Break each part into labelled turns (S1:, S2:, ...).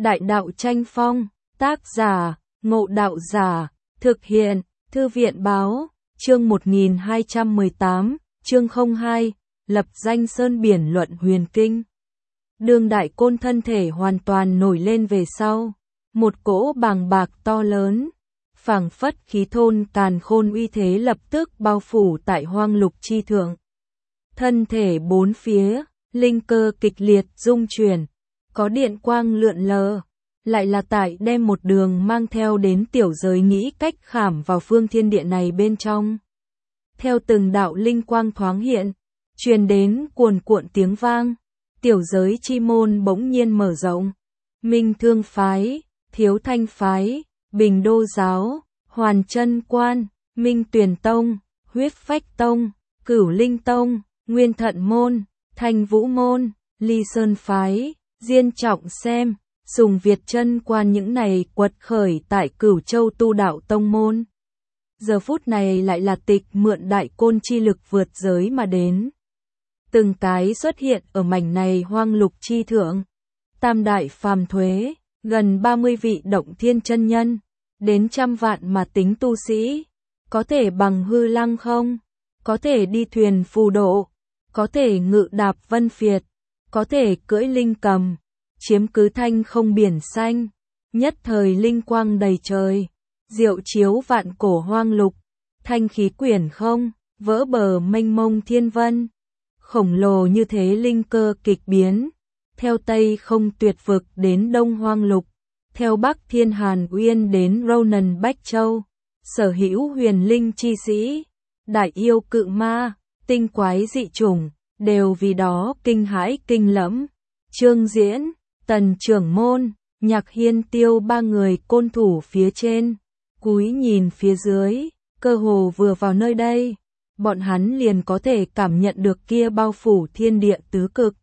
S1: Đại đạo tranh phong, tác giả, Ngộ Đạo Giả, thực hiện, Thư viện báo, chương 1218, chương 02, lập danh sơn biển luận huyền kinh. Đương Đại Côn thân thể hoàn toàn nổi lên về sau, một cỗ bàng bạc to lớn, phảng phất khí thôn càn khôn uy thế lập tức bao phủ tại hoang lục chi thượng. Thân thể bốn phía, linh cơ kịch liệt rung chuyển, có điện quang lượn lờ, lại là tại đem một đường mang theo đến tiểu giới nghĩ cách khảm vào phương thiên địa này bên trong. Theo từng đạo linh quang thoáng hiện, truyền đến cuồn cuộn tiếng vang, tiểu giới chi môn bỗng nhiên mở rộng. Minh Thương phái, Thiếu Thanh phái, Bình Đô giáo, Hoàn Chân quan, Minh Tuyền tông, Huyết Phách tông, Cửu Linh tông, Nguyên Thận môn, Thanh Vũ môn, Ly Sơn phái, Diên Trọng xem, Sùng Việt Chân quan, những này quật khởi tại Cửu Châu tu đạo tông môn. Giờ phút này lại là tịch mượn Đại Côn chi lực vượt giới mà đến. Từng cái xuất hiện ở mảnh này hoang lục chi thượng. Tam đại phàm thuế, gần 30 vị động thiên chân nhân, đến trăm vạn mà tính tu sĩ, có thể bằng hư lăng không, có thể đi thuyền phù độ, có thể ngự đạp vân phiệt, có thể cưỡi linh cầm, chiếm cứ thanh không biển xanh, nhất thời linh quang đầy trời, diệu chiếu vạn cổ hoang lục, thanh khí quyển không, vỡ bờ mênh mông thiên vân. Khổng lồ như thế linh cơ kịch biến, theo Tây không tuyệt vực đến Đông hoang lục, theo Bắc thiên hàn uyên đến Ronan Bách Châu, sở hữu huyền linh chi sĩ, đại yêu cự ma, tinh quái dị chủng, đều vì đó kinh hãi kinh lẫm. Trương Diễn, Tần Trưởng Môn, Nhạc Hiên Tiêu ba người côn thủ phía trên, cúi nhìn phía dưới, cơ hồ vừa vào nơi đây, bọn hắn liền có thể cảm nhận được kia bao phủ thiên địa tứ cực,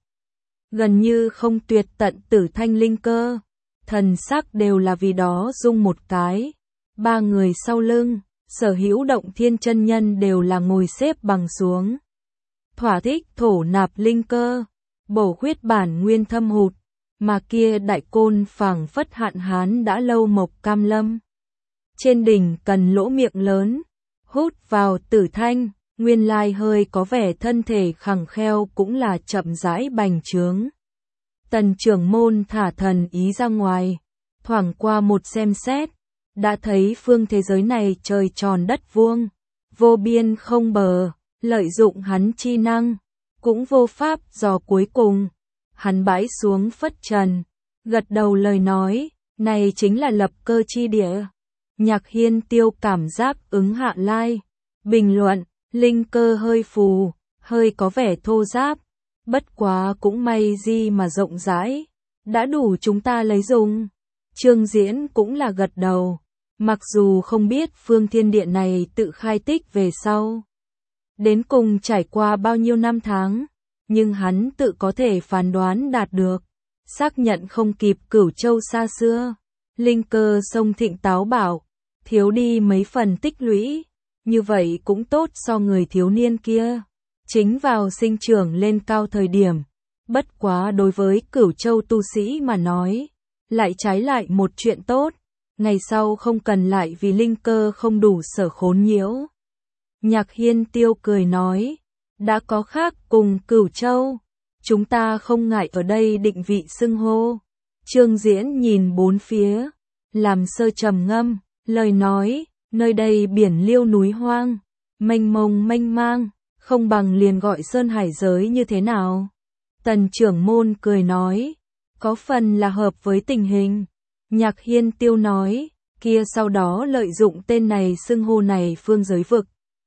S1: gần như không tuyệt tận tử thanh linh cơ, thần sắc đều là vì đó rung một cái. Ba người sau lưng, sở hữu động thiên chân nhân đều là ngồi xếp bằng xuống, thỏa thích thổ nạp linh cơ, bổ khuyết bản nguyên thâm hụt, mà kia Đại Côn phảng phất hạn hán đã lâu mộc cam lâm. Trên đỉnh cần lỗ miệng lớn, hút vào tử thanh, nguyên lai hơi có vẻ thân thể khẳng kheo cũng là chậm rãi bành trướng. Tần Trưởng Môn thả thần ý ra ngoài, thoảng qua một xem xét, đã thấy phương thế giới này trời tròn đất vuông, vô biên không bờ, lợi dụng hắn chi năng, cũng vô pháp dò cuối cùng. Hắn bãi xuống phất trần, gật đầu lời nói, này chính là lập cơ chi địa. Nhạc Hiên Tiêu cảm giác ứng hạ lai, bình luận, linh cơ hơi phù, hơi có vẻ thô ráp, bất quá cũng may gì mà rộng rãi, đã đủ chúng ta lấy dùng. Trương Diễn cũng là gật đầu, mặc dù không biết phương thiên địa này tự khai tích về sau, đến cùng trải qua bao nhiêu năm tháng, nhưng hắn tự có thể phán đoán đạt được, xác nhận không kịp Cửu Châu xa xưa, linh cơ sông thịnh táo bảo, thiếu đi mấy phần tích lũy, như vậy cũng tốt so người thiếu niên kia, chính vào sinh trưởng lên cao thời điểm, bất quá đối với Cửu Châu tu sĩ mà nói, lại trái lại một chuyện tốt, ngày sau không cần lại vì linh cơ không đủ sở khốn nhiễu. Nhạc Hiên Tiêu cười nói, đã có khác cùng Cửu Châu, chúng ta không ngại ở đây định vị xưng hô. Trương Diễn nhìn bốn phía, làm sơ trầm ngâm, lời nói, nơi đây biển liêu núi hoang, mênh mông mênh mang, không bằng liền gọi sơn hải giới như thế nào. Tần Trưởng Môn cười nói, có phần là hợp với tình hình. Nhạc Hiên Tiêu nói, kia sau đó lợi dụng tên này xưng hô này phương giới vực.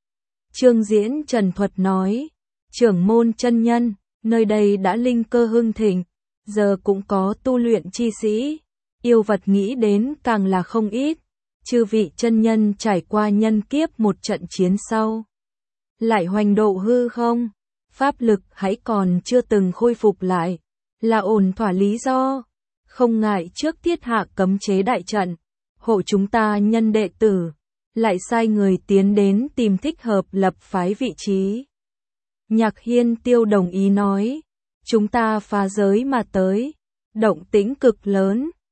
S1: Trương Diễn trần thuật nói, Trưởng Môn chân nhân, nơi đây đã linh cơ hưng thịnh, giờ cũng có tu luyện chi sĩ, yêu vật nghĩ đến càng là không ít. Chư vị chân nhân trải qua nhân kiếp một trận chiến sau, lại hoành độ hư không, pháp lực hãy còn chưa từng khôi phục lại, là ổn thỏa lý do, không ngại trước thiết hạ cấm chế đại trận, hộ chúng ta nhân đệ tử, lại sai người tiến đến tìm thích hợp lập phái vị trí. Nhạc Hiên Tiêu đồng ý nói, chúng ta phá giới mà tới, động tĩnh cực lớn,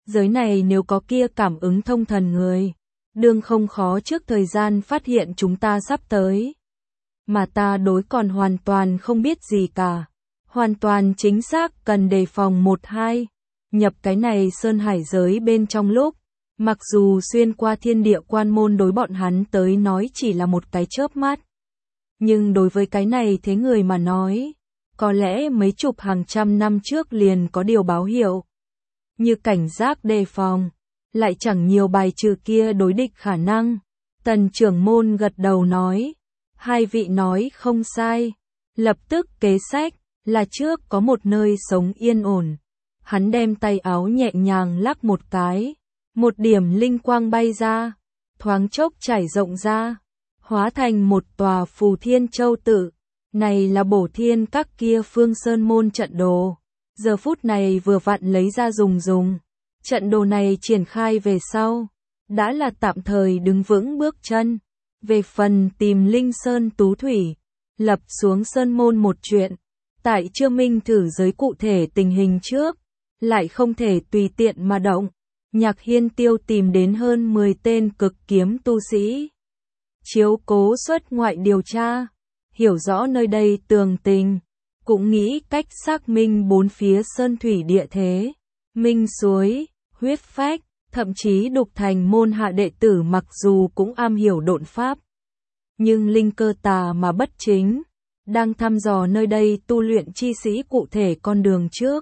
S1: Giới này nếu có kia cảm ứng thông thần người, đương không khó trước thời gian phát hiện chúng ta sắp tới. Mà ta đối còn hoàn toàn không biết gì cả. Hoàn toàn chính xác cần đề phòng 1-2. Nhập cái này sơn hải giới bên trong lúc, mặc dù xuyên qua thiên địa quan môn đối bọn hắn tới nói chỉ là một cái chớp mắt. Nhưng đối với cái này thế người mà nói, có lẽ mấy chục hàng trăm năm trước liền có điều báo hiệu. Như cảnh giác đề phòng, lại chẳng nhiều bài trừ kia đối địch khả năng. Tần trưởng môn gật đầu nói, hai vị nói không sai, lập tức kế sách, là trước có một nơi sống yên ổn. Hắn đem tay áo nhẹ nhàng lắc một cái, một điểm linh quang bay ra, thoáng chốc trải rộng ra, hóa thành một tòa Phù Thiên Châu tự. Này là bổ thiên các kia phương sơn môn trận đồ. Giờ phút này vừa vặn lấy ra dùng. Trận đồ này triển khai về sau, đã là tạm thời đứng vững bước chân. Về phần tìm linh sơn tú thủy, lập xuống sơn môn một chuyện, tại chưa minh thử giới cụ thể tình hình trước, lại không thể tùy tiện mà động. Nhạc Hiên Tiêu tìm đến hơn 10 tên cực kiếm tu sĩ, chiếu cố xuất ngoại điều tra, hiểu rõ nơi đây tường tình, cũng nghĩ cách xác minh bốn phía sơn thủy địa thế, minh suối, huyết phách, thậm chí đục thành môn hạ đệ tử mặc dù cũng am hiểu độn pháp, nhưng linh cơ tà mà bất chính, đang thăm dò nơi đây tu luyện chi sĩ cụ thể con đường trước.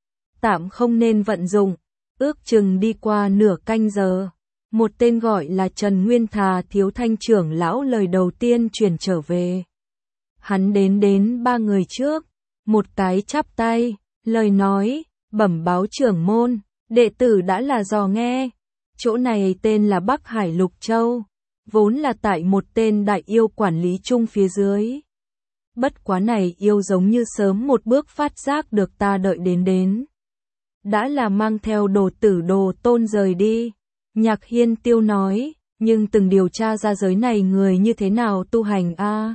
S1: Tạm không nên vận dụng, ước chừng đi qua nửa canh giờ. Một tên gọi là Trần Nguyên Thà thiếu thanh trưởng lão lời đầu tiên truyền trở về. Hắn đến ba người trước, một cái chắp tay, lời nói, bẩm báo trưởng môn, đệ tử đã là dò nghe. Chỗ này tên là Bắc Hải Lục Châu, vốn là tại một tên đại yêu quản lý chung phía dưới. Bất quá này yêu giống như sớm một bước phát giác được ta đợi đến. Đã là mang theo đồ tử đồ tôn rời đi. Nhạc Hiên Tiêu nói, nhưng từng điều tra ra giới này người như thế nào tu hành a?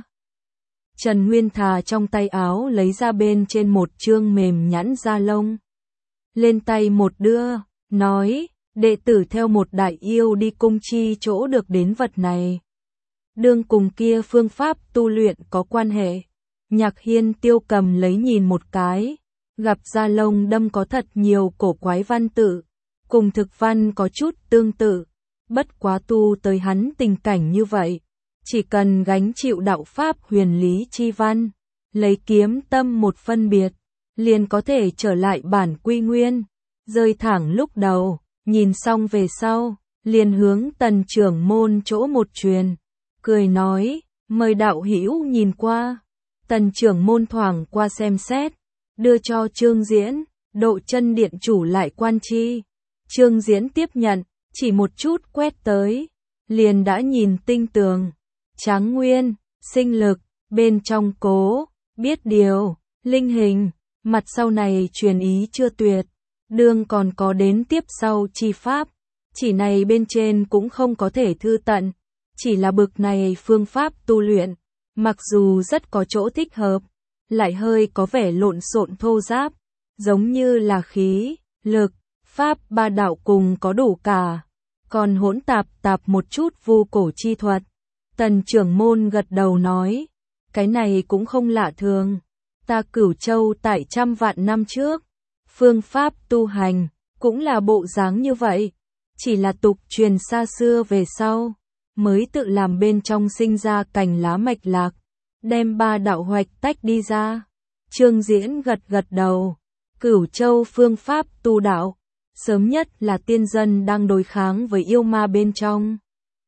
S1: Trần Nguyên Thà trong tay áo lấy ra bên trên một chương mềm nhẵn da lông. Lên tay một đưa, nói, đệ tử theo một đại yêu đi cung chi chỗ được đến vật này. Đương cùng kia phương pháp tu luyện có quan hệ. Nhạc Hiên Tiêu cầm lấy nhìn một cái, gặp da lông đâm có thật nhiều cổ quái văn tự, cùng thực văn có chút tương tự, bất quá tu tới hắn tình cảnh như vậy, chỉ cần gánh chịu đạo pháp huyền lý chi văn, lấy kiếm tâm một phân biệt, liền có thể trở lại bản quy nguyên, rơi thẳng lúc đầu, nhìn xong về sau, liền hướng Tần trưởng môn chỗ một truyền, cười nói, mời đạo hữu nhìn qua. Tần trưởng môn thoảng qua xem xét, đưa cho Trương Diễn, độ chân điện chủ lại quan chi. Trương Diễn tiếp nhận, chỉ một chút quét tới, liền đã nhìn tinh tường, tráng nguyên, sinh lực, bên trong cố, biết điều, linh hình, mặt sau này truyền ý chưa tuyệt, đương còn có đến tiếp sau chi pháp, chỉ này bên trên cũng không có thể thư tận, chỉ là bực này phương pháp tu luyện, mặc dù rất có chỗ thích hợp, lại hơi có vẻ lộn xộn thô ráp, giống như là khí, lực, pháp ba đạo cùng có đủ cả, còn hỗn tạp một chút vu cổ chi thuật. Tần trưởng môn gật đầu nói, cái này cũng không lạ thường, ta Cửu Châu tại trăm vạn năm trước, phương pháp tu hành, cũng là bộ dáng như vậy, chỉ là tục truyền xa xưa về sau, mới tự làm bên trong sinh ra cành lá mạch lạc, đem ba đạo hoạch tách đi ra. Trương Diễn gật đầu, Cửu Châu phương pháp tu đạo, sớm nhất là tiên dân đang đối kháng với yêu ma bên trong.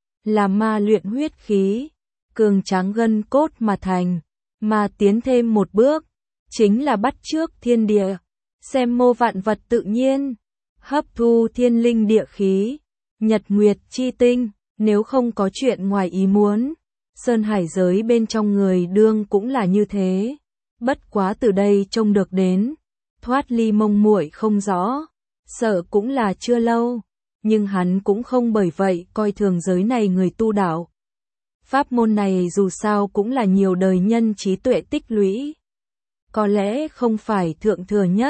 S1: Là ma luyện huyết khí, cường tráng gân cốt mà thành, mà tiến thêm một bước, chính là bắt chước thiên địa, xem mô vạn vật tự nhiên, hấp thu thiên linh địa khí, nhật nguyệt chi tinh, nếu không có chuyện ngoài ý muốn. Sơn hải giới bên trong người đương cũng là như thế, bất quá từ đây trông được đến, thoát ly mông muội không rõ, sợ cũng là chưa lâu, nhưng hắn cũng không bởi vậy coi thường giới này người tu đạo. Pháp môn này dù sao cũng là nhiều đời nhân trí tuệ tích lũy, có lẽ không phải thượng thừa nhất,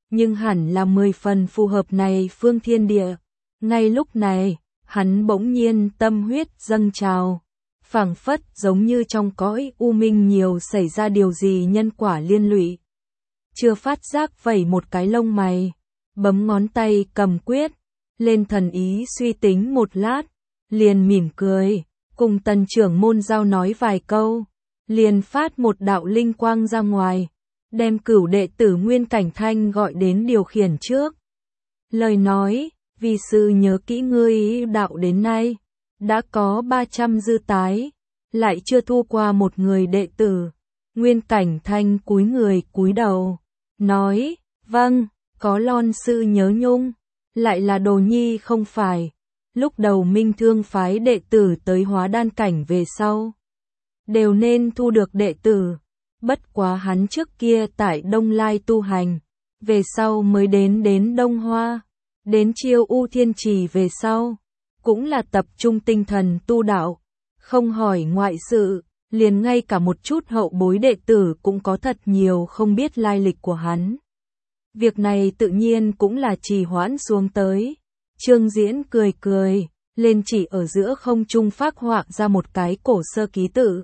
S1: nhưng hẳn là 10 phần phù hợp này phương thiên địa. Ngay lúc này, hắn bỗng nhiên tâm huyết dâng trào, phảng phất giống như trong cõi u minh nhiều xảy ra điều gì nhân quả liên lụy. Chưa phát giác vẩy một cái lông mày, bấm ngón tay cầm quyết, lên thần ý suy tính một lát, liền mỉm cười, cùng Tần trưởng môn giao nói vài câu, liền phát một đạo linh quang ra ngoài, đem Cửu đệ tử Nguyên Cảnh Thanh gọi đến điều khiển trước. Lời nói, vì sư nhớ kỹ ngươi đạo đến nay, đã có 300 dư tái, lại chưa thu qua một người đệ tử. Nguyên Cảnh Thanh cúi người cúi đầu, nói, vâng, có lon sư nhớ nhung, lại là đồ nhi không phải. Lúc đầu Minh Thương phái đệ tử tới hóa đan cảnh về sau, đều nên thu được đệ tử, bất quá hắn trước kia tại Đông Lai tu hành, về sau mới đến Đông Hoa, đến Chiêu U Thiên Trì về sau, cũng là tập trung tinh thần tu đạo, không hỏi ngoại sự, liền ngay cả một chút hậu bối đệ tử cũng có thật nhiều không biết lai lịch của hắn. Việc này tự nhiên cũng là trì hoãn xuống tới. Trương Diễn cười cười, lên chỉ ở giữa không trung phác họa ra một cái cổ sơ ký tự.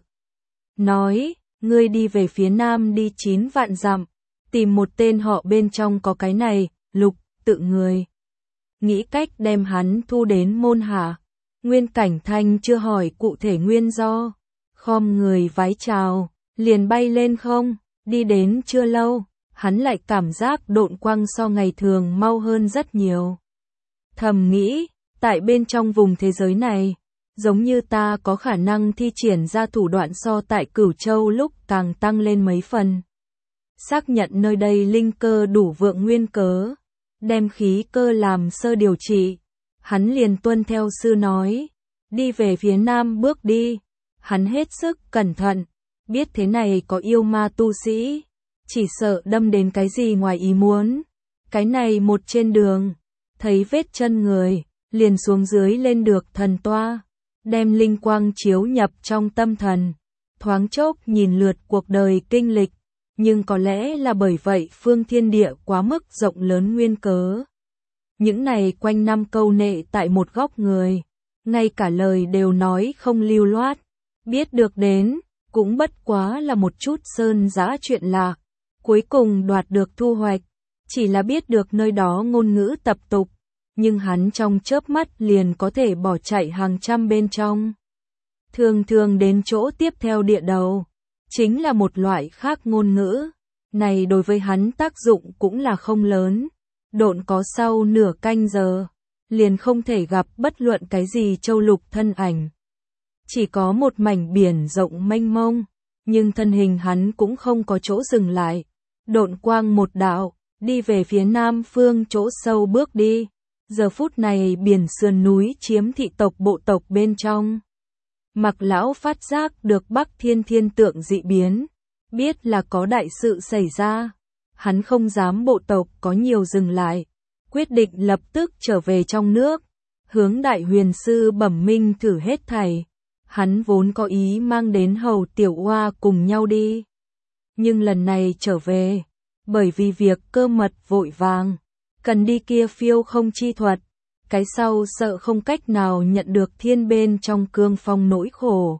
S1: Nói, ngươi đi về phía nam đi 9 vạn dặm, tìm một tên họ bên trong có cái này, Lục, tự người. Nghĩ cách đem hắn thu đến môn hạ. Nguyên Cảnh Thanh chưa hỏi cụ thể nguyên do, khom người vái chào, liền bay lên không, đi đến chưa lâu, hắn lại cảm giác độn quang so ngày thường mau hơn rất nhiều. Thầm nghĩ, tại bên trong vùng thế giới này, giống như ta có khả năng thi triển ra thủ đoạn so tại Cửu Châu lúc càng tăng lên mấy phần. Xác nhận nơi đây linh cơ đủ vượng nguyên cớ, đem khí cơ làm sơ điều trị, hắn liền tuân theo sư nói, đi về phía nam bước đi. Hắn hết sức cẩn thận, biết thế này có yêu ma tu sĩ, chỉ sợ đâm đến cái gì ngoài ý muốn. Cái này một trên đường, thấy vết chân người, liền xuống dưới lên được thần toa, đem linh quang chiếu nhập trong tâm thần, thoáng chốc nhìn lượt cuộc đời kinh lịch, nhưng có lẽ là bởi vậy phương thiên địa quá mức rộng lớn nguyên cớ. Những này quanh năm câu nệ tại một góc người, ngay cả lời đều nói không lưu loát, biết được đến, cũng bất quá là một chút sơn dã chuyện lạ, cuối cùng đoạt được thu hoạch, chỉ là biết được nơi đó ngôn ngữ tập tục, nhưng hắn trong chớp mắt liền có thể bỏ chạy hàng trăm bên trong. Thường thường đến chỗ tiếp theo địa đầu, chính là một loại khác ngôn ngữ, này đối với hắn tác dụng cũng là không lớn, độn có sau nửa canh giờ, liền không thể gặp bất luận cái gì châu lục thân ảnh. Chỉ có một mảnh biển rộng mênh mông, nhưng thân hình hắn cũng không có chỗ dừng lại, độn quang một đạo, đi về phía nam phương chỗ sâu bước đi. Giờ phút này biển sườn núi chiếm thị tộc bộ tộc bên trong. Mặc lão phát giác được Bắc Thiên thiên tượng dị biến, biết là có đại sự xảy ra. Hắn không dám bộ tộc có nhiều dừng lại, quyết định lập tức trở về trong nước, hướng Đại Huyền Sư bẩm minh thử hết thảy. Hắn vốn có ý mang đến Hầu Tiểu Oa cùng nhau đi. Nhưng lần này trở về, bởi vì việc cơ mật vội vàng, cần đi kia phiêu không chi thuật, cái sau sợ không cách nào nhận được thiên bên trong cương phong nỗi khổ.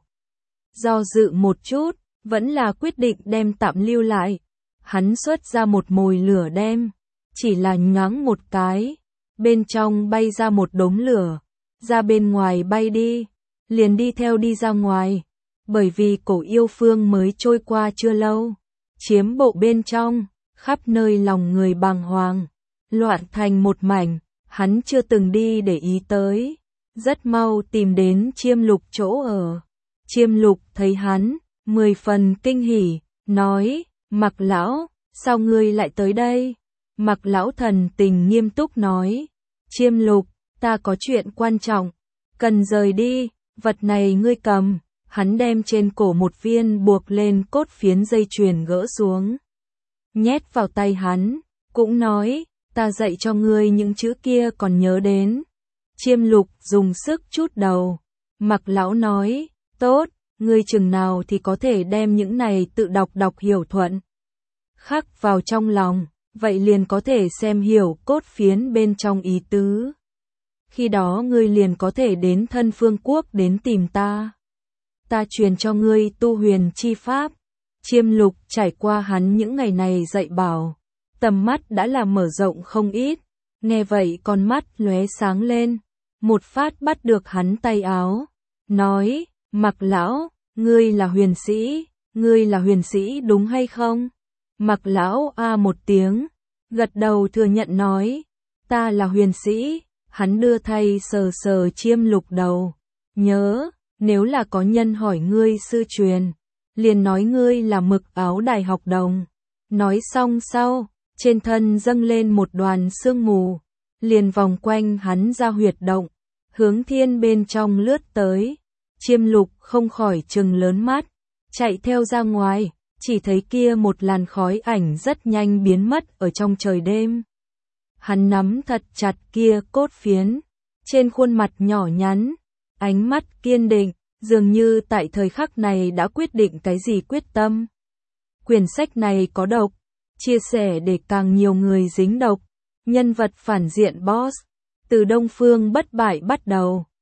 S1: Do dự một chút, vẫn là quyết định đem tạm lưu lại. Hắn xuất ra một mồi lửa đem, chỉ là nhoáng một cái, bên trong bay ra một đống lửa, ra bên ngoài bay đi, liền đi theo đi ra ngoài, bởi vì cổ yêu phương mới trôi qua chưa lâu, chiếm bộ bên trong, khắp nơi lòng người bàng hoàng, loạn thành một mảnh, hắn chưa từng đi để ý tới, rất mau tìm đến Chiêm Lục chỗ ở. Chiêm Lục thấy hắn, 10 phần kinh hỉ, nói, Mặc lão, sao ngươi lại tới đây? Mặc lão thần tình nghiêm túc nói, Chiêm Lục, ta có chuyện quan trọng, cần rời đi, vật này ngươi cầm. Hắn đem trên cổ một viên buộc lên cốt phiến dây chuyền gỡ xuống, nhét vào tay hắn, cũng nói, ta dạy cho ngươi những chữ kia còn nhớ đến. Chiêm Lục dùng sức chút đầu, Mặc lão nói, tốt, ngươi chừng nào thì có thể đem những này tự đọc hiểu thuận, khắc vào trong lòng. vậy liền có thể xem hiểu cốt phiến bên trong ý tứ. Khi đó ngươi liền có thể đến Thân Phương Quốc đến tìm ta. Ta truyền cho ngươi tu huyền chi pháp. Chiêm Lục trải qua hắn những ngày này dạy bảo, tầm mắt đã là mở rộng không ít, nghe vậy con mắt lóe sáng lên, một phát bắt được hắn tay áo, nói, Mạc lão, ngươi là huyền sĩ đúng hay không? Mạc lão a một tiếng, gật đầu thừa nhận nói, ta là huyền sĩ. Hắn đưa tay sờ sờ Chiêm Lục đầu, nhớ, nếu là có nhân hỏi ngươi sư truyền, liền nói ngươi là Mực Áo Đài học đồng. Nói xong sau, trên thân dâng lên một đoàn sương mù, liền vòng quanh hắn ra huyệt động, hướng thiên bên trong lướt tới. Chiêm Lục không khỏi trừng lớn mắt, chạy theo ra ngoài, chỉ thấy kia một làn khói ảnh rất nhanh biến mất ở trong trời đêm. Hắn nắm thật chặt kia cốt phiến, trên khuôn mặt nhỏ nhắn, ánh mắt kiên định, dường như tại thời khắc này đã quyết định cái gì quyết tâm. Quyển sách này có độc, chia sẻ để càng nhiều người dính độc. Nhân vật phản diện boss, từ Đông Phương Bất Bại bắt đầu.